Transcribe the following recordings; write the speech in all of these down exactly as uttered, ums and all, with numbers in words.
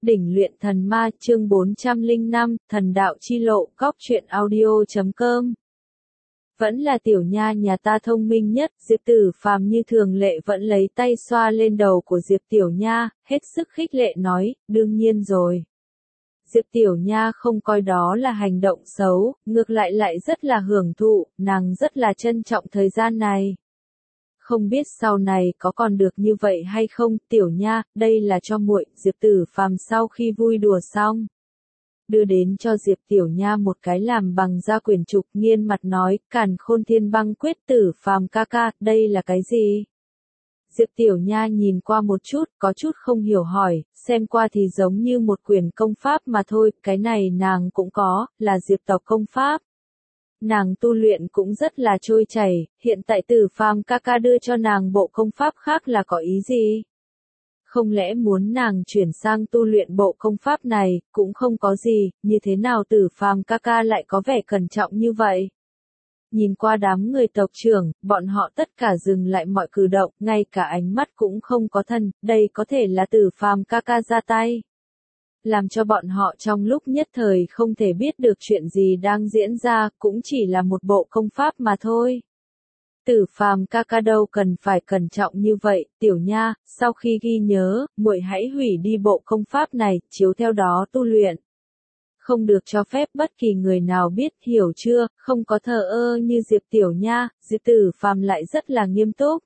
Đỉnh luyện thần ma chương bốn trăm lẻ năm, thần đạo chi lộ, góc truyện audio chấm com. Vẫn là tiểu nha nhà ta thông minh nhất, Diệp Tử Phàm như thường lệ vẫn lấy tay xoa lên đầu của Diệp Tiểu Nha, hết sức khích lệ nói, đương nhiên rồi. Diệp Tiểu Nha không coi đó là hành động xấu, ngược lại lại rất là hưởng thụ, nàng rất là trân trọng thời gian này. Không biết sau này có còn được như vậy hay không, Tiểu Nha, đây là cho muội. Diệp Tử Phàm sau khi vui đùa xong, đưa đến cho Diệp Tiểu Nha một cái làm bằng da quyển trục, nghiên mặt nói, Càn Khôn Thiên Băng Quyết. Tử Phàm ca ca, đây là cái gì? Diệp Tiểu Nha nhìn qua một chút, có chút không hiểu hỏi, xem qua thì giống như một quyển công pháp mà thôi, cái này nàng cũng có, là Diệp tộc công pháp. Nàng tu luyện cũng rất là trôi chảy, hiện tại Tử Phàm ca ca đưa cho nàng bộ công pháp khác là có ý gì? Không lẽ muốn nàng chuyển sang tu luyện bộ công pháp này, cũng không có gì, như thế nào Tử Phàm ca ca lại có vẻ cẩn trọng như vậy? Nhìn qua đám người tộc trưởng, bọn họ tất cả dừng lại mọi cử động, ngay cả ánh mắt cũng không có thân, đây có thể là Tử Phàm ca ca ra tay. Làm cho bọn họ trong lúc nhất thời không thể biết được chuyện gì đang diễn ra, cũng chỉ là một bộ công pháp mà thôi. Tử Phàm ca ca đâu cần phải cẩn trọng như vậy, Tiểu Nha, sau khi ghi nhớ, muội hãy hủy đi bộ công pháp này, chiếu theo đó tu luyện. Không được cho phép bất kỳ người nào biết, hiểu chưa, không có thờ ơ như Diệp Tiểu Nha. Diệp Tử Phàm lại rất là nghiêm túc.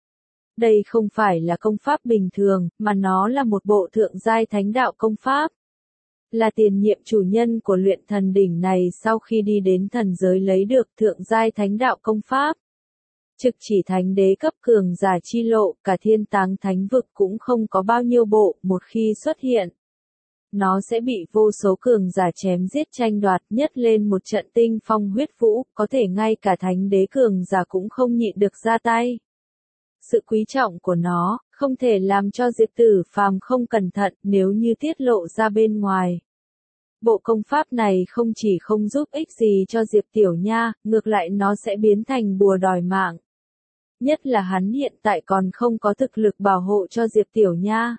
Đây không phải là công pháp bình thường, mà nó là một bộ thượng giai thánh đạo công pháp. Là tiền nhiệm chủ nhân của luyện thần đỉnh này sau khi đi đến thần giới lấy được thượng giai thánh đạo công pháp. Trực chỉ thánh đế cấp cường giả chi lộ, cả thiên táng thánh vực cũng không có bao nhiêu bộ, một khi xuất hiện. Nó sẽ bị vô số cường giả chém giết tranh đoạt, nhất lên một trận tinh phong huyết vũ, có thể ngay cả thánh đế cường giả cũng không nhịn được ra tay. Sự quý trọng của nó, không thể làm cho Diệp Tử Phàm không cẩn thận, nếu như tiết lộ ra bên ngoài. Bộ công pháp này không chỉ không giúp ích gì cho Diệp Tiểu Nha, ngược lại nó sẽ biến thành bùa đòi mạng. Nhất là hắn hiện tại còn không có thực lực bảo hộ cho Diệp Tiểu Nha.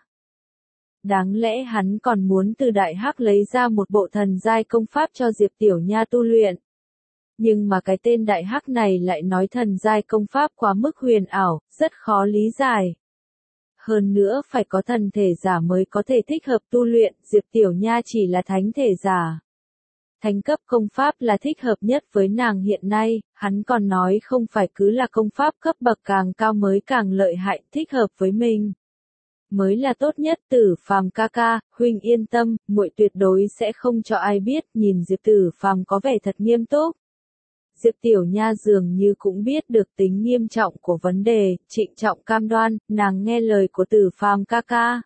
Đáng lẽ hắn còn muốn từ Đại Hắc lấy ra một bộ thần giai công pháp cho Diệp Tiểu Nha tu luyện. Nhưng mà cái tên Đại Hắc này lại nói thần giai công pháp quá mức huyền ảo, rất khó lý giải. Hơn nữa phải có thần thể giả mới có thể thích hợp tu luyện, Diệp Tiểu Nha chỉ là thánh thể giả. Thánh cấp công pháp là thích hợp nhất với nàng hiện nay, hắn còn nói không phải cứ là công pháp cấp bậc càng cao mới càng lợi hại, thích hợp với mình mới là tốt nhất. Tử Phàm ca ca, huynh yên tâm, muội tuyệt đối sẽ không cho ai biết. Nhìn Diệp Tử Phàm có vẻ thật nghiêm túc. Diệp Tiểu Nha dường như cũng biết được tính nghiêm trọng của vấn đề, trịnh trọng cam đoan, nàng nghe lời của Tử Phàm ca ca.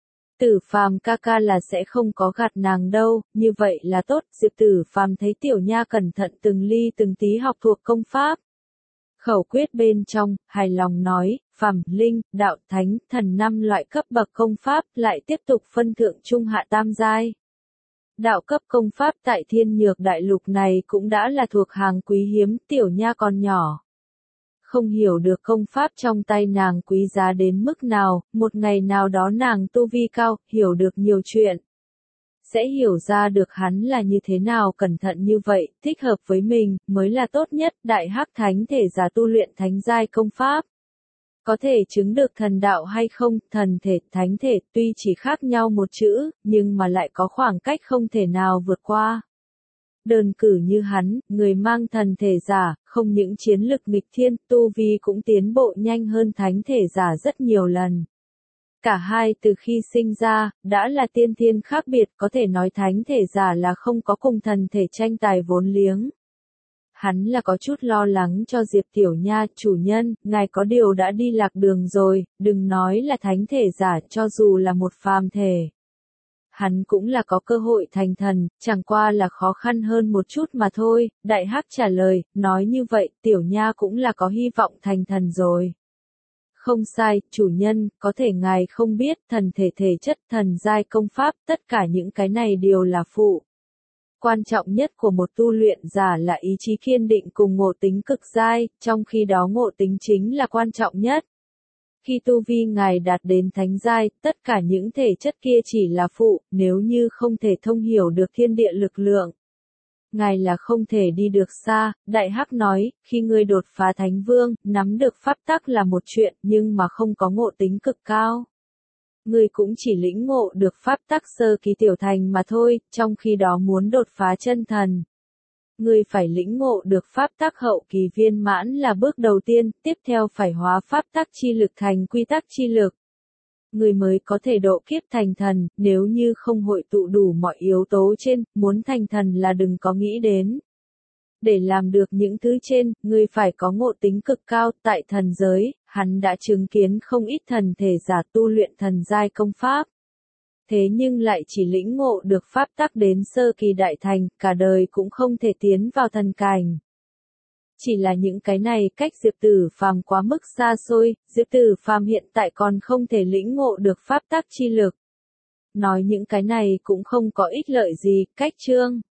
Tử Phàm ca ca là sẽ không có gạt nàng đâu, như vậy là tốt. Diệp Tử Phàm thấy Tiểu Nha cẩn thận từng ly từng tí học thuộc công pháp. Khẩu quyết bên trong, hài lòng nói, Phàm, Linh, Đạo, Thánh, Thần năm loại cấp bậc công pháp, lại tiếp tục phân thượng trung hạ tam giai. Đạo cấp công pháp tại Thiên Nhược Đại Lục này cũng đã là thuộc hàng quý hiếm, Tiểu Nha còn nhỏ. Không hiểu được công pháp trong tay nàng quý giá đến mức nào, một ngày nào đó nàng tu vi cao, hiểu được nhiều chuyện. Sẽ hiểu ra được hắn là như thế nào cẩn thận như vậy, thích hợp với mình, mới là tốt nhất. Đại Hắc thánh thể giả tu luyện thánh giai công pháp. Có thể chứng được thần đạo hay không, thần thể, thánh thể, tuy chỉ khác nhau một chữ, nhưng mà lại có khoảng cách không thể nào vượt qua. Đơn cử như hắn, người mang thần thể giả, không những chiến lực nghịch thiên, tu vi cũng tiến bộ nhanh hơn thánh thể giả rất nhiều lần. Cả hai từ khi sinh ra, đã là tiên thiên khác biệt, có thể nói thánh thể giả là không có cùng thần thể tranh tài vốn liếng. Hắn là có chút lo lắng cho Diệp Tiểu Nha, chủ nhân, ngài có điều đã đi lạc đường rồi, đừng nói là thánh thể giả, cho dù là một phàm thể. Hắn cũng là có cơ hội thành thần, chẳng qua là khó khăn hơn một chút mà thôi. Đại Hắc trả lời, nói như vậy, Tiểu Nha cũng là có hy vọng thành thần rồi. Không sai, chủ nhân, có thể ngài không biết, thần thể thể chất, thần giai công pháp, tất cả những cái này đều là phụ. Quan trọng nhất của một tu luyện giả là ý chí kiên định cùng ngộ tính cực giai, trong khi đó ngộ tính chính là quan trọng nhất. Khi tu vi ngài đạt đến thánh giai, tất cả những thể chất kia chỉ là phụ, nếu như không thể thông hiểu được thiên địa lực lượng. Ngài là không thể đi được xa, Đại Hắc nói, khi ngươi đột phá thánh vương, nắm được pháp tắc là một chuyện, nhưng mà không có ngộ tính cực cao. Ngươi cũng chỉ lĩnh ngộ được pháp tắc sơ kỳ tiểu thành mà thôi, trong khi đó muốn đột phá chân thần. Ngươi phải lĩnh ngộ được pháp tắc hậu kỳ viên mãn là bước đầu tiên, tiếp theo phải hóa pháp tắc chi lực thành quy tắc chi lực. Người mới có thể độ kiếp thành thần, nếu như không hội tụ đủ mọi yếu tố trên, muốn thành thần là đừng có nghĩ đến. Để làm được những thứ trên, ngươi phải có ngộ tính cực cao, tại thần giới, hắn đã chứng kiến không ít thần thể giả tu luyện thần giai công pháp. Thế nhưng lại chỉ lĩnh ngộ được pháp tắc đến sơ kỳ đại thành, cả đời cũng không thể tiến vào thần cảnh. Chỉ là những cái này cách Diệp Tử Phàm quá mức xa xôi, Diệp Tử Phàm hiện tại còn không thể lĩnh ngộ được pháp tắc chi lực. Nói những cái này cũng không có ích lợi gì, cách chương.